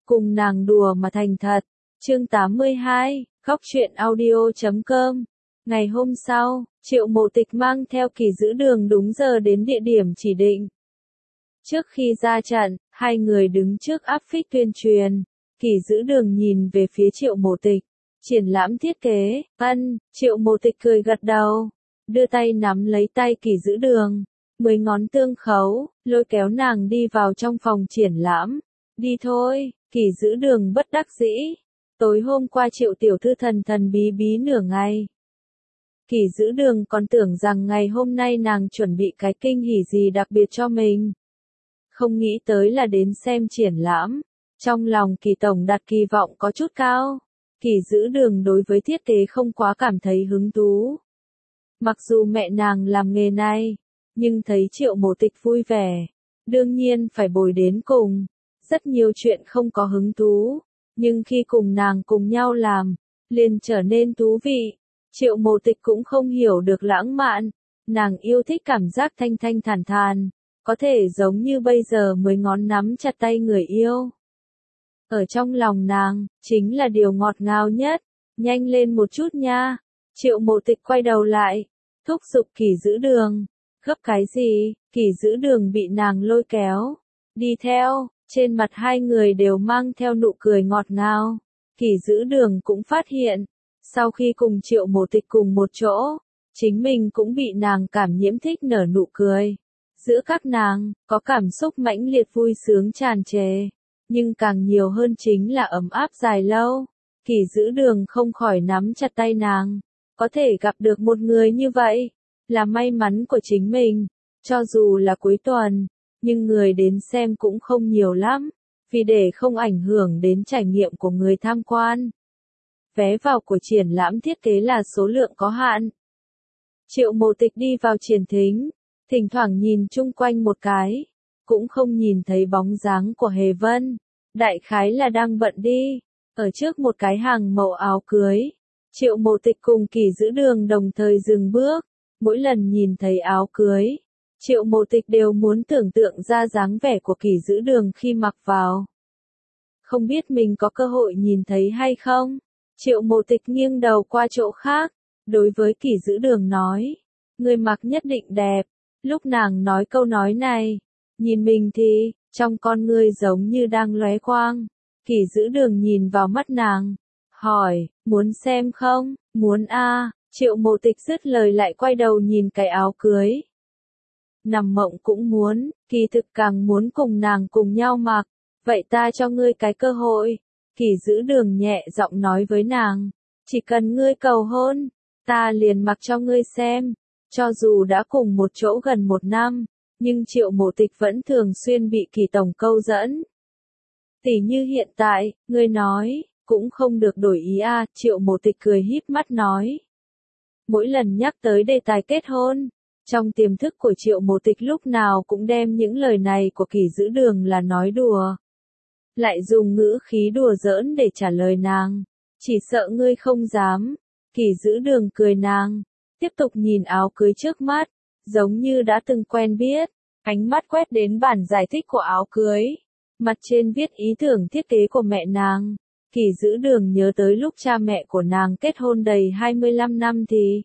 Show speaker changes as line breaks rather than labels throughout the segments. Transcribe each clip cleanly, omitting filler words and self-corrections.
cùng nàng đùa mà thành thật. Chương 82, Góc truyện audio.com. Ngày hôm sau, Triệu Mộ Tịch mang theo Kỳ Dữ Đường đúng giờ đến địa điểm chỉ định. Trước khi ra trận, hai người đứng trước áp phích tuyên truyền. Kỳ Dữ Đường nhìn về phía Triệu Mộ Tịch. Triển lãm thiết kế, Triệu Mộ Tịch cười gật đầu. Đưa tay nắm lấy tay Kỳ Dữ Đường. 10 ngón tương khấu, lôi kéo nàng đi vào trong phòng triển lãm. Đi thôi, Kỳ Dữ Đường bất đắc dĩ. Tối hôm qua Triệu tiểu thư thần thần bí bí nửa ngày. Kỳ Dữ Đường còn tưởng rằng ngày hôm nay nàng chuẩn bị cái kinh hỉ gì đặc biệt cho mình. Không nghĩ tới là đến xem triển lãm. Trong lòng Kỳ tổng đặt kỳ vọng có chút cao. Kỳ Dữ Đường đối với thiết kế không quá cảm thấy hứng thú. Mặc dù mẹ nàng làm nghề này, nhưng thấy Triệu Mộ Tịch vui vẻ, đương nhiên phải bồi đến cùng. Rất nhiều chuyện không có hứng thú, nhưng khi cùng nàng cùng nhau làm, liền trở nên thú vị. Triệu Mộ Tịch cũng không hiểu được lãng mạn, nàng yêu thích cảm giác thanh thanh thản thản, có thể giống như bây giờ 10 ngón nắm chặt tay người yêu. Ở trong lòng nàng, chính là điều ngọt ngào nhất, nhanh lên một chút nha. Triệu Mộ Tịch quay đầu lại, thúc giục Kỳ Dữ Đường. Gấp cái gì? Kỳ Dữ Đường bị nàng lôi kéo. Đi theo, trên mặt hai người đều mang theo nụ cười ngọt ngào. Kỳ Dữ Đường cũng phát hiện, sau khi cùng Triệu Mộ Tịch cùng một chỗ, chính mình cũng bị nàng cảm nhiễm thích nở nụ cười. Giữa các nàng, có cảm xúc mãnh liệt vui sướng tràn trề, nhưng càng nhiều hơn chính là ấm áp dài lâu. Kỳ Dữ Đường không khỏi nắm chặt tay nàng. Có thể gặp được một người như vậy, là may mắn của chính mình. Cho dù là cuối tuần, nhưng người đến xem cũng không nhiều lắm, vì để không ảnh hưởng đến trải nghiệm của người tham quan. Vé vào của triển lãm thiết kế là số lượng có hạn. Triệu Mộ Tịch đi vào triển thính, thỉnh thoảng nhìn chung quanh một cái, cũng không nhìn thấy bóng dáng của Hề Vân. Đại khái là đang bận đi. Ở trước một cái hàng mẫu áo cưới, Triệu Mộ Tịch cùng Kỳ Dữ Đường đồng thời dừng bước. Mỗi lần nhìn thấy áo cưới, Triệu Mộ Tịch đều muốn tưởng tượng ra dáng vẻ của Kỳ Dữ Đường khi mặc vào. Không biết mình có cơ hội nhìn thấy hay không? Triệu Mộ Tịch nghiêng đầu qua chỗ khác, đối với Kỳ Dữ Đường nói, người mặc nhất định đẹp. Lúc nàng nói câu nói này, nhìn mình thì, trong con ngươi giống như đang lóe quang. Kỳ Dữ Đường nhìn vào mắt nàng, hỏi, muốn xem không? Muốn a. Triệu Mộ Tịch dứt lời lại quay đầu nhìn cái áo cưới. Nằm mộng cũng muốn, kỳ thực càng muốn cùng nàng cùng nhau mặc. Vậy ta cho ngươi cái cơ hội. Kỳ Dữ Đường nhẹ giọng nói với nàng. Chỉ cần ngươi cầu hôn, ta liền mặc cho ngươi xem. Cho dù đã cùng một chỗ gần 1 năm, nhưng Triệu Mộ Tịch vẫn thường xuyên bị Kỳ tổng câu dẫn. Tỉ như hiện tại, ngươi nói, cũng không được đổi ý a. Triệu Mộ Tịch cười híp mắt nói. Mỗi lần nhắc tới đề tài kết hôn, trong tiềm thức của Triệu Mộ Tịch lúc nào cũng đem những lời này của Kỳ Dữ Đường là nói đùa. Lại dùng ngữ khí đùa giỡn để trả lời nàng. Chỉ sợ ngươi không dám. Kỳ Dữ Đường cười nàng, tiếp tục nhìn áo cưới trước mắt, giống như đã từng quen biết. Ánh mắt quét đến bản giải thích của áo cưới. Mặt trên viết ý tưởng thiết kế của mẹ nàng. Kỳ Dữ Đường nhớ tới lúc cha mẹ của nàng kết hôn đầy 25 năm thì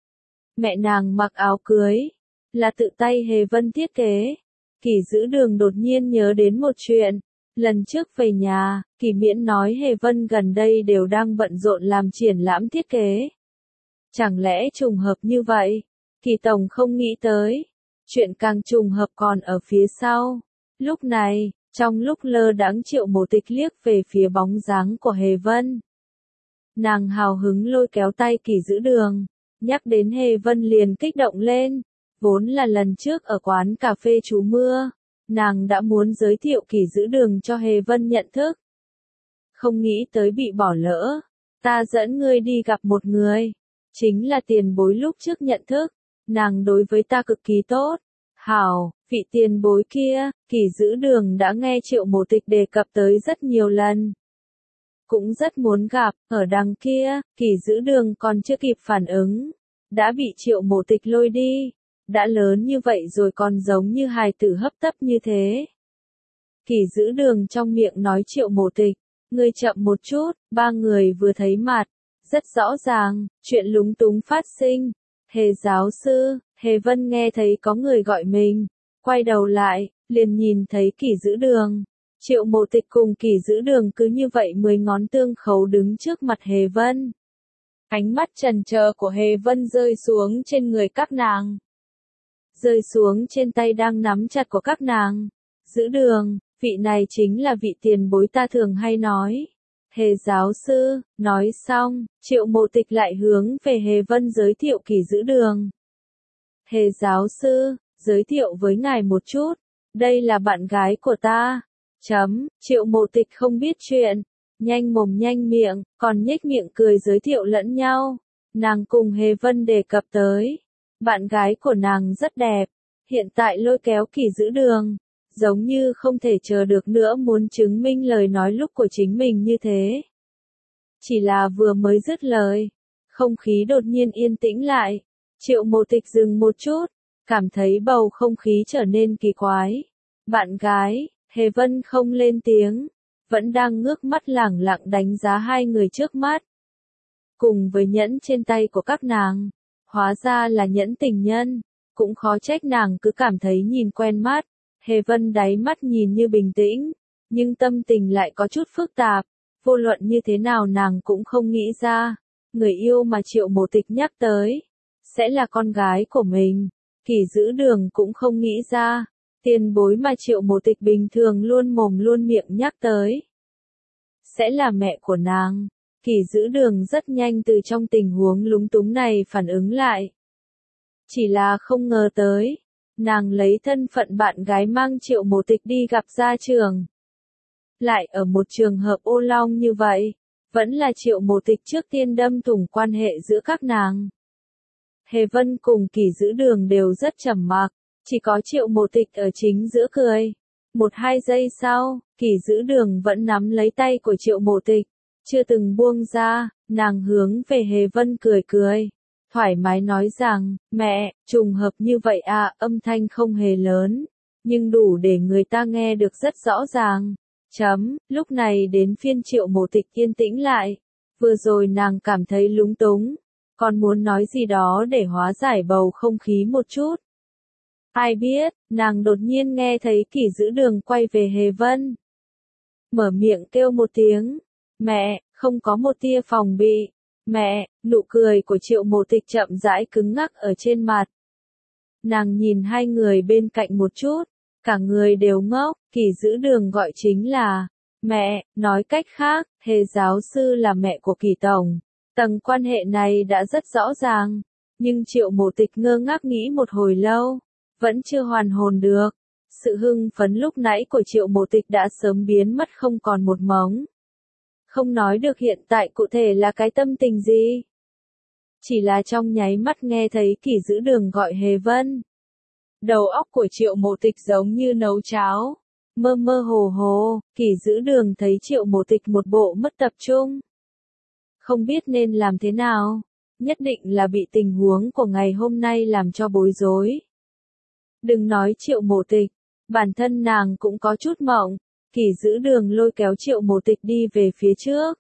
mẹ nàng mặc áo cưới là tự tay Hề Vân thiết kế. Kỳ Dữ Đường đột nhiên nhớ đến một chuyện. Lần trước về nhà, Kỳ Miễn nói Hề Vân gần đây đều đang bận rộn làm triển lãm thiết kế. Chẳng lẽ trùng hợp như vậy? Kỳ tổng không nghĩ tới. Chuyện càng trùng hợp còn ở phía sau. Lúc này, trong lúc lơ đãng Triệu Mộ Tịch liếc về phía bóng dáng của Hề Vân. Nàng hào hứng lôi kéo tay Kỳ Dữ Đường. Nhắc đến Hề Vân liền kích động lên. Vốn là lần trước ở quán cà phê Trú Mưa, nàng đã muốn giới thiệu Kỳ Dữ Đường cho Hề Vân nhận thức. Không nghĩ tới bị bỏ lỡ. Ta dẫn ngươi đi gặp một người. Chính là tiền bối lúc trước nhận thức. Nàng đối với ta cực kỳ tốt. Hảo, vị tiền bối kia, Kỳ Dữ Đường đã nghe Triệu Mộ Tịch đề cập tới rất nhiều lần. Cũng rất muốn gặp, ở đằng kia, Kỳ Dữ Đường còn chưa kịp phản ứng. Đã bị Triệu Mộ Tịch lôi đi. Đã lớn như vậy rồi còn giống như hài tử hấp tấp như thế. Kỷ giữ đường trong miệng nói Triệu Mộ Tịch, ngươi chậm một chút, ba người vừa thấy mặt. Rất rõ ràng, chuyện lúng túng phát sinh. Hề giáo sư, Hề Vân nghe thấy có người gọi mình. Quay đầu lại, liền nhìn thấy Kỷ giữ đường. Triệu Mộ Tịch cùng Kỷ giữ đường cứ như vậy 10 ngón tương khấu đứng trước mặt Hề Vân. Ánh mắt trần chờ của Hề Vân rơi xuống trên người các nàng. Rơi xuống trên tay đang nắm chặt của các nàng. Giữ đường, vị này chính là vị tiền bối ta thường hay nói. Hề giáo sư, nói xong, Triệu Mộ Tịch lại hướng về Hề Vân giới thiệu Kỷ giữ đường. Hề giáo sư, giới thiệu với ngài một chút, đây là bạn gái của ta. Triệu Mộ Tịch không biết chuyện, nhanh mồm nhanh miệng, còn nhếch miệng cười giới thiệu lẫn nhau. Nàng cùng Hề Vân đề cập tới, bạn gái của nàng rất đẹp, hiện tại lôi kéo Kỷ giữ đường, giống như không thể chờ được nữa muốn chứng minh lời nói lúc của chính mình như thế. Chỉ là vừa mới dứt lời, không khí đột nhiên yên tĩnh lại. Triệu Mộ Tịch dừng một chút, cảm thấy bầu không khí trở nên kỳ quái. Bạn gái, Hề Vân không lên tiếng, vẫn đang ngước mắt lẳng lặng đánh giá hai người trước mắt. Cùng với nhẫn trên tay của các nàng, hóa ra là nhẫn tình nhân, cũng khó trách nàng cứ cảm thấy nhìn quen mắt. Hề Vân đáy mắt nhìn như bình tĩnh, nhưng tâm tình lại có chút phức tạp, vô luận như thế nào nàng cũng không nghĩ ra, người yêu mà Triệu Mộ Tịch nhắc tới, sẽ là con gái của mình. Kỷ giữ đường cũng không nghĩ ra, tiền bối mà Triệu Mộ Tịch bình thường luôn mồm luôn miệng nhắc tới, sẽ là mẹ của nàng. Kỷ giữ đường rất nhanh từ trong tình huống lúng túng này phản ứng lại. Chỉ là không ngờ tới, nàng lấy thân phận bạn gái mang Triệu Mộ Tịch đi gặp gia trưởng. Lại ở một trường hợp ô long như vậy, vẫn là Triệu Mộ Tịch trước tiên đâm thủng quan hệ giữa các nàng. Hề Vân cùng Kỷ giữ đường đều rất trầm mặc, chỉ có Triệu Mộ Tịch ở chính giữa cười. 1-2 giây sau, Kỷ giữ đường vẫn nắm lấy tay của Triệu Mộ Tịch, chưa từng buông ra, nàng hướng về Hề Vân cười cười. Thoải mái nói rằng, mẹ, trùng hợp như vậy à, âm thanh không hề lớn, nhưng đủ để người ta nghe được rất rõ ràng. Lúc này đến phiên Triệu Mộ Tịch yên tĩnh lại, vừa rồi nàng cảm thấy lúng túng, còn muốn nói gì đó để hóa giải bầu không khí một chút. Ai biết, nàng đột nhiên nghe thấy Kỷ giữ đường quay về Hề Vân. Mở miệng kêu một tiếng, mẹ, không có một tia phòng bị. Mẹ, nụ cười của Triệu Mộ Tịch chậm rãi cứng ngắc ở trên mặt. Nàng nhìn hai người bên cạnh một chút, cả người đều ngốc. Kỷ giữ đường gọi chính là mẹ, nói cách khác, Hề giáo sư là mẹ của Kỷ tổng. Tầng quan hệ này đã rất rõ ràng, nhưng Triệu Mộ Tịch ngơ ngác nghĩ một hồi lâu, vẫn chưa hoàn hồn được. Sự hưng phấn lúc nãy của Triệu Mộ Tịch đã sớm biến mất không còn một mống. Không nói được hiện tại cụ thể là cái tâm tình gì. Chỉ là trong nháy mắt nghe thấy Kỷ giữ đường gọi Hề Vân. Đầu óc của Triệu Mộ Tịch giống như nấu cháo. Mơ mơ hồ hồ, Kỷ giữ đường thấy Triệu Mộ Tịch một bộ mất tập trung. Không biết nên làm thế nào. Nhất định là bị tình huống của ngày hôm nay làm cho bối rối. Đừng nói Triệu Mộ Tịch, bản thân nàng cũng có chút mộng. Kỷ giữ đường lôi kéo Triệu Mộ Tịch đi về phía trước.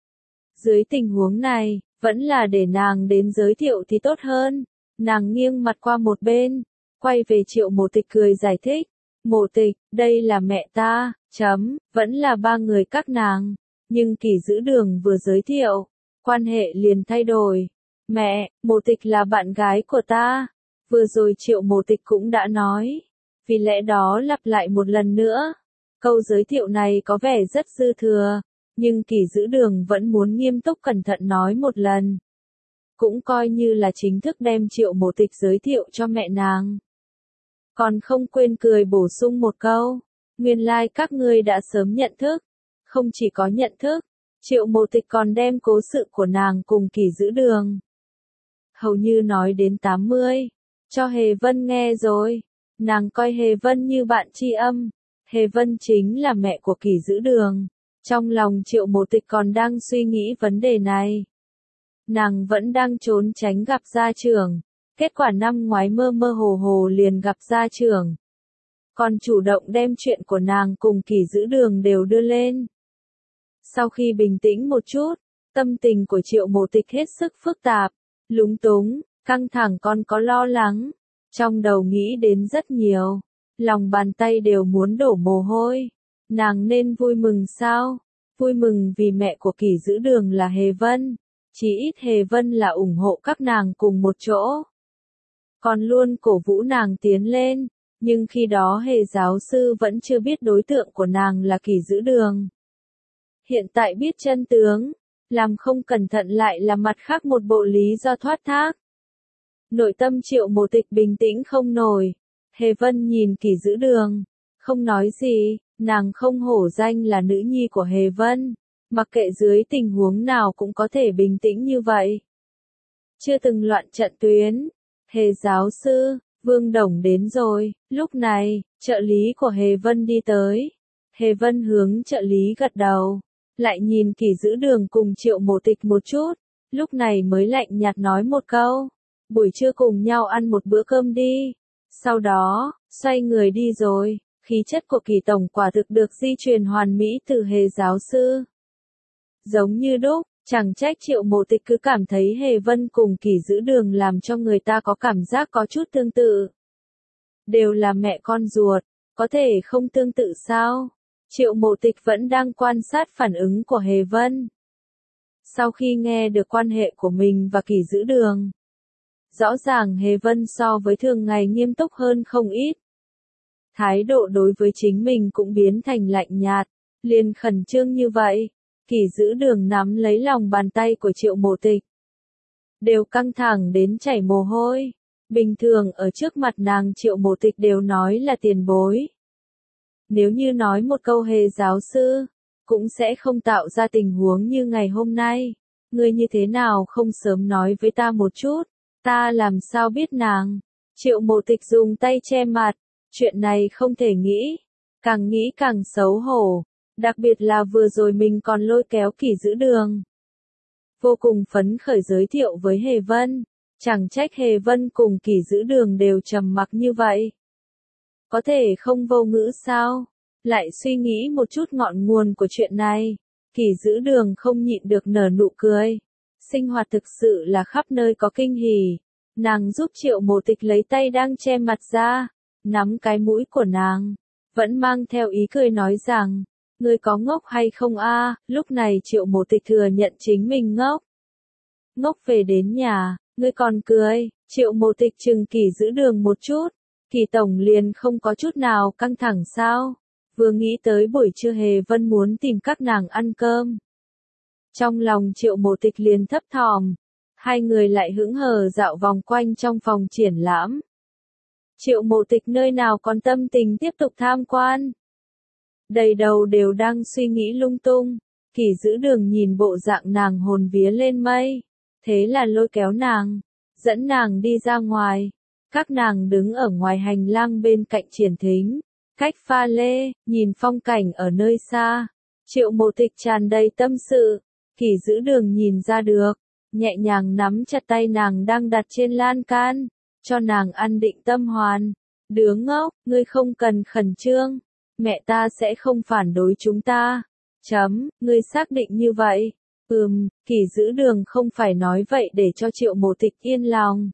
Dưới tình huống này, vẫn là để nàng đến giới thiệu thì tốt hơn. Nàng nghiêng mặt qua một bên, quay về Triệu Mộ Tịch cười giải thích. Mộ Tịch, đây là mẹ ta, vẫn là ba người các nàng. Nhưng Kỷ giữ đường vừa giới thiệu, quan hệ liền thay đổi. Mẹ, Mộ Tịch là bạn gái của ta. Vừa rồi Triệu Mộ Tịch cũng đã nói. Vì lẽ đó lặp lại một lần nữa. Câu giới thiệu này có vẻ rất dư thừa, nhưng Kỷ giữ đường vẫn muốn nghiêm túc cẩn thận nói một lần. Cũng coi như là chính thức đem Triệu Mộ Tịch giới thiệu cho mẹ nàng. Còn không quên cười bổ sung một câu, nguyên lai các ngươi đã sớm nhận thức. Không chỉ có nhận thức, Triệu Mộ Tịch còn đem cố sự của nàng cùng Kỷ giữ đường. Hầu như nói đến 80, cho Hề Vân nghe rồi. Nàng coi Hề Vân như bạn tri âm. Hề Vân chính là mẹ của Kỷ giữ đường. Trong lòng Triệu Mộ Tịch còn đang suy nghĩ vấn đề này. Nàng vẫn đang trốn tránh gặp gia trưởng. Kết quả năm ngoái mơ mơ hồ hồ liền gặp gia trưởng. còn chủ động đem chuyện của nàng cùng Kỷ Dữ Đường đều đưa lên. Sau khi bình tĩnh một chút, tâm tình của Triệu Mộ Tịch hết sức phức tạp, lúng túng, căng thẳng còn có lo lắng, trong đầu nghĩ đến rất nhiều, lòng bàn tay đều muốn đổ mồ hôi. Nàng nên vui mừng sao? Vui mừng vì mẹ của Kỷ Dữ Đường là Hề Vân, chỉ ít Hề Vân là ủng hộ các nàng cùng một chỗ, còn luôn cổ vũ nàng tiến lên, nhưng khi đó Hề giáo sư vẫn chưa biết đối tượng của nàng là Kỷ Dữ Đường. Hiện tại biết chân tướng, làm không cẩn thận lại là mặt khác một bộ lý do thoát thác. Nội tâm Triệu Mộ Tịch bình tĩnh không nổi. Hề Vân nhìn Kỷ Dữ Đường, không nói gì, nàng không hổ danh là nữ nhi của Hề Vân, mặc kệ dưới tình huống nào cũng có thể bình tĩnh như vậy. Chưa từng loạn trận tuyến. Hề giáo sư, Vương Đồng đến rồi. Lúc này, trợ lý của Hề Vân đi tới. Hề Vân hướng trợ lý gật đầu, lại nhìn Kỷ Dữ Đường cùng Triệu Mộ Tịch một chút, lúc này mới lạnh nhạt nói một câu, buổi trưa cùng nhau ăn một bữa cơm đi. Sau đó, xoay người đi rồi. Khí chất của Kỷ tổng quả thực được di truyền hoàn mỹ từ Hề giáo sư. Giống như đúc, chẳng trách Triệu Mộ Tịch cứ cảm thấy Hề Vân cùng Kỷ Dữ Đường làm cho người ta có cảm giác có chút tương tự. Đều là mẹ con ruột, có thể không tương tự sao? Triệu Mộ Tịch vẫn đang quan sát phản ứng của Hề Vân. Sau khi nghe được quan hệ của mình và Kỷ Dữ Đường, rõ ràng Hề Vân so với thường ngày nghiêm túc hơn không ít. Thái độ đối với chính mình cũng biến thành lạnh nhạt, liền khẩn trương như vậy. Kỷ Dữ Đường nắm lấy lòng bàn tay của Triệu Mộ Tịch, đều căng thẳng đến chảy mồ hôi. Bình thường ở trước mặt nàng Triệu Mộ Tịch đều nói là tiền bối. Nếu như nói một câu Hề giáo sư, cũng sẽ không tạo ra tình huống như ngày hôm nay. Ngươi như thế nào không sớm nói với ta một chút, ta làm sao biết nàng? Triệu Mộ Tịch dùng tay che mặt, chuyện này không thể nghĩ càng xấu hổ. Đặc biệt là vừa rồi mình còn lôi kéo Kỷ Dữ Đường, vô cùng phấn khởi giới thiệu với Hề Vân, chẳng trách Hề Vân cùng Kỷ Dữ Đường đều trầm mặc như vậy. Có thể không vô ngữ sao? Lại suy nghĩ một chút ngọn nguồn của chuyện này, Kỷ Dữ Đường không nhịn được nở nụ cười. Sinh hoạt thực sự là khắp nơi có kinh hỉ. Nàng giúp Triệu Mộ Tịch lấy tay đang che mặt ra, nắm cái mũi của nàng, vẫn mang theo ý cười nói rằng, ngươi có ngốc hay không a? Lúc này Triệu Mộ Tịch thừa nhận chính mình ngốc. Ngốc về đến nhà, ngươi còn cười. Triệu Mộ Tịch chừng Kỷ Dữ Đường một chút. Kỷ tổng liền không có chút nào căng thẳng sao? Vừa nghĩ tới buổi trưa Hề Vân muốn tìm các nàng ăn cơm, trong lòng Triệu Mộ Tịch liền thấp thỏm. Hai người lại hững hờ dạo vòng quanh trong phòng triển lãm. Triệu Mộ Tịch nơi nào còn tâm tình tiếp tục tham quan. Đầy đầu đều đang suy nghĩ lung tung. Kỷ Dữ Đường nhìn bộ dạng nàng hồn vía lên mây, thế là lôi kéo nàng, dẫn nàng đi ra ngoài. Các nàng đứng ở ngoài hành lang bên cạnh triển thính, cách pha lê, nhìn phong cảnh ở nơi xa. Triệu Mộ Tịch tràn đầy tâm sự, Kỷ Dữ Đường nhìn ra được, nhẹ nhàng nắm chặt tay nàng đang đặt trên lan can, cho nàng an định tâm hoàn. Đứa ngốc, ngươi không cần khẩn trương, mẹ ta sẽ không phản đối chúng ta. Ngươi xác định như vậy? Kỷ Dữ Đường không phải nói vậy để cho Triệu Mộ Tịch yên lòng,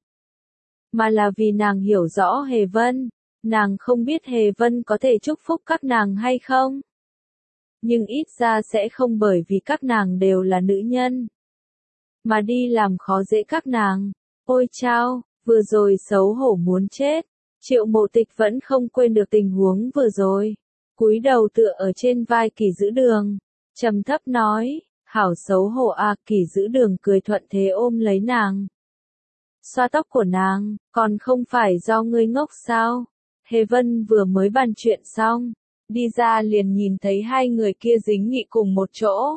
mà là vì nàng hiểu rõ Hề Vân. Nàng không biết Hề Vân có thể chúc phúc các nàng hay không, nhưng ít ra sẽ không bởi vì các nàng đều là nữ nhân, mà đi làm khó dễ các nàng. Ôi chao, vừa rồi xấu hổ muốn chết. Triệu Mộ Tịch vẫn không quên được tình huống vừa rồi. Cúi đầu tựa ở trên vai Kỷ Dữ Đường, trầm thấp nói, hảo xấu hổ à. Kỷ Dữ Đường cười thuận thế ôm lấy nàng, xoa tóc của nàng, còn không phải do ngươi ngốc sao? Hề Vân vừa mới bàn chuyện xong, đi ra liền nhìn thấy hai người kia dính nghị cùng một chỗ.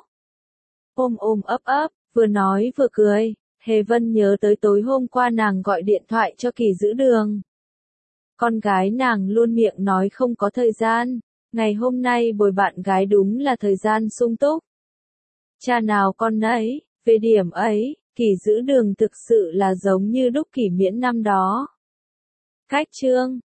Ôm ôm ấp, vừa nói vừa cười. Hề Vân nhớ tới tối hôm qua nàng gọi điện thoại cho Kỷ Dữ Đường. Con gái nàng luôn miệng nói không có thời gian, ngày hôm nay bồi bạn gái đúng là thời gian sung túc. Cha nào con nấy, về điểm ấy, Kỷ Dữ Đường thực sự là giống như đúc Kỷ Miễn năm đó. Cách chương